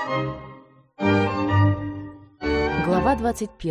Глава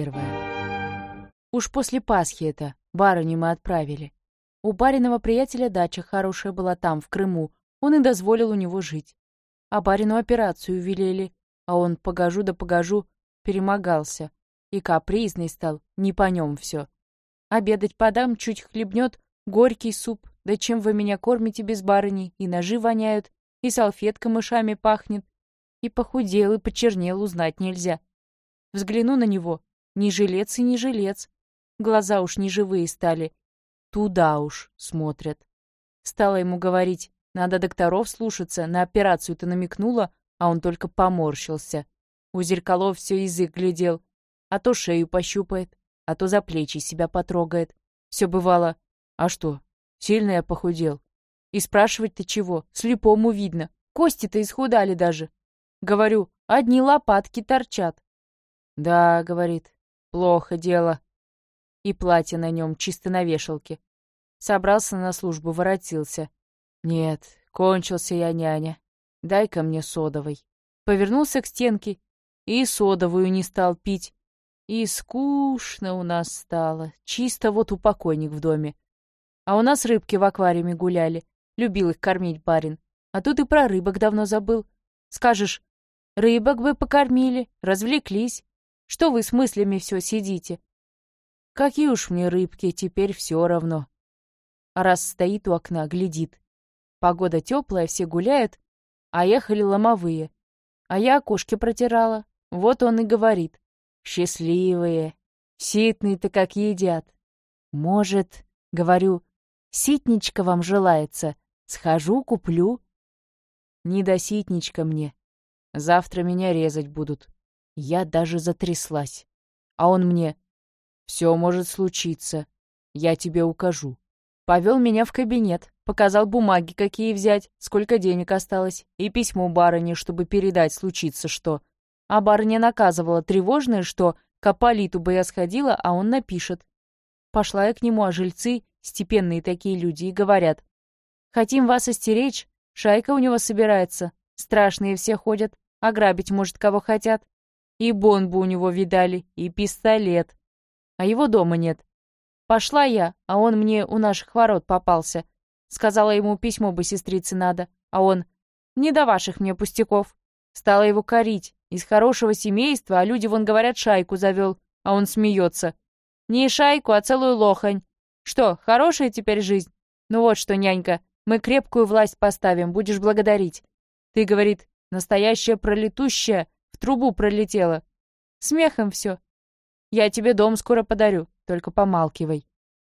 21. Уж после Пасхи это барыню мы отправили. У бариного приятеля дача хорошая была там, в Крыму. Он и дозволил у него жить. А барину операцию велели, а он погожу да погожу перемогался. И капризный стал, не по нем все. Обедать подам, чуть хлебнет, горький суп. Да чем вы меня кормите без барыни? И ножи воняют, и салфетка мышами пахнет. И похудел, и почернел, узнать нельзя. Взгляну на него, ни жилец и ни жилец. Глаза уж не живые стали. Туда уж смотрят. Стала ему говорить, надо докторов слушаться, на операцию-то намекнула, а он только поморщился. У зеркалов все язык глядел, а то шею пощупает, а то за плечи себя потрогает. Все бывало, а что, сильно я похудел? И спрашивать-то чего, слепому видно, кости-то исхудали даже. Говорю, одни лопатки торчат. «Да, — говорит, — плохо дело». И платье на нем чисто на вешалке. Собрался на службу, воротился. «Нет, кончился я, няня. Дай-ка мне содовой». Повернулся к стенке и содовую не стал пить. И скучно у нас стало. Чисто вот упокойник в доме. А у нас рыбки в аквариуме гуляли. Любил их кормить барин. А тут и про рыбок давно забыл. Скажешь, рыбок бы покормили, развлеклись. Что вы с мыслями все сидите? Какие уж мне рыбки, теперь все равно. А раз стоит у окна, глядит. Погода теплая, все гуляют, а ехали ломовые. А я окошки протирала. Вот он и говорит. Счастливые. Ситные-то как едят. Может, говорю, ситничка вам желается. Схожу, куплю. Не до ситничка мне. Завтра меня резать будут. Я даже затряслась. А он мне: «Все может случиться. Я тебе укажу». Повел меня в кабинет, показал бумаги, какие взять, сколько денег осталось, и письмо барыне, чтобы передать, случится что. А барыня наказывала тревожное, что к Аполиту бы я сходила, а он напишет. Пошла я к нему, а жильцы, степенные такие люди, и говорят: «Хотим вас остеречь, шайка у него собирается, страшные все ходят, ограбить, может, кого хотят». И бомбу у него видали, и пистолет. А его дома нет. Пошла я, а он мне у наших ворот попался. Сказала ему, письмо бы сестрице надо. А он: «Не до ваших мне пустяков». Стала его корить. Из хорошего семейства, а люди вон говорят, шайку завел. А он смеется. Не шайку, а целую лохань. Что, хорошая теперь жизнь? Ну вот что, нянька, мы крепкую власть поставим, будешь благодарить. Ты, говорит, настоящая пролетущая, в трубу пролетела. Смехом все. Я тебе дом скоро подарю, только помалкивай.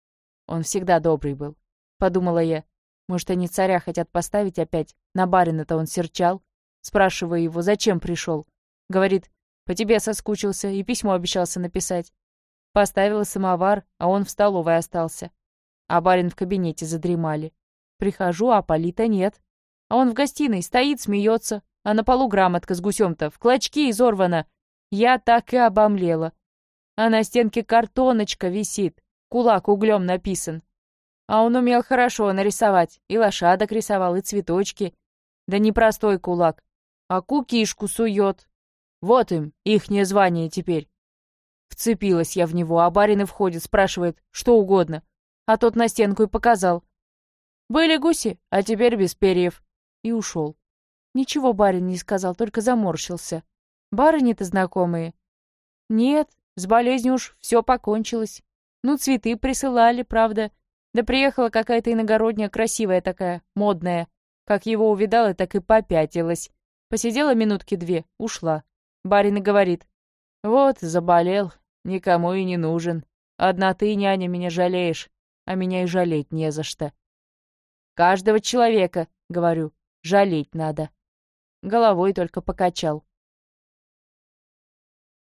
Он всегда добрый был, подумала я. Может, они царя хотят поставить опять? На барина-то он серчал. Спрашиваю его, зачем пришел. Говорит, по тебе соскучился и письмо обещался написать. Поставила самовар, а он в столовой остался. А барин в кабинете задремали. Прихожу, а Аполита нет. А он в гостиной стоит, смеется. А на полу грамотка с гусем-то в клочки изорвана. Я так и обомлела. А на стенке картоночка висит, кулак углем написан. А он умел хорошо нарисовать, и лошадок рисовал, и цветочки. Да не простой кулак, а кукишку сует. Вот им, ихнее звание теперь. Вцепилась я в него, а барин и входит, спрашивает, что угодно. А тот на стенку и показал. Были гуси, а теперь без перьев. И ушел. Ничего барин не сказал, только заморщился. Барыни-то знакомые? Нет, с болезнью уж все покончилось. Ну, цветы присылали, правда. Да приехала какая-то иногородняя, красивая такая, модная. Как его увидала, так и попятилась. Посидела минутки две, ушла. Барин и говорит: «Вот, заболел, никому и не нужен. Одна ты, няня, меня жалеешь, а меня и жалеть не за что». «Каждого человека, — говорю, — жалеть надо». Головой только покачал.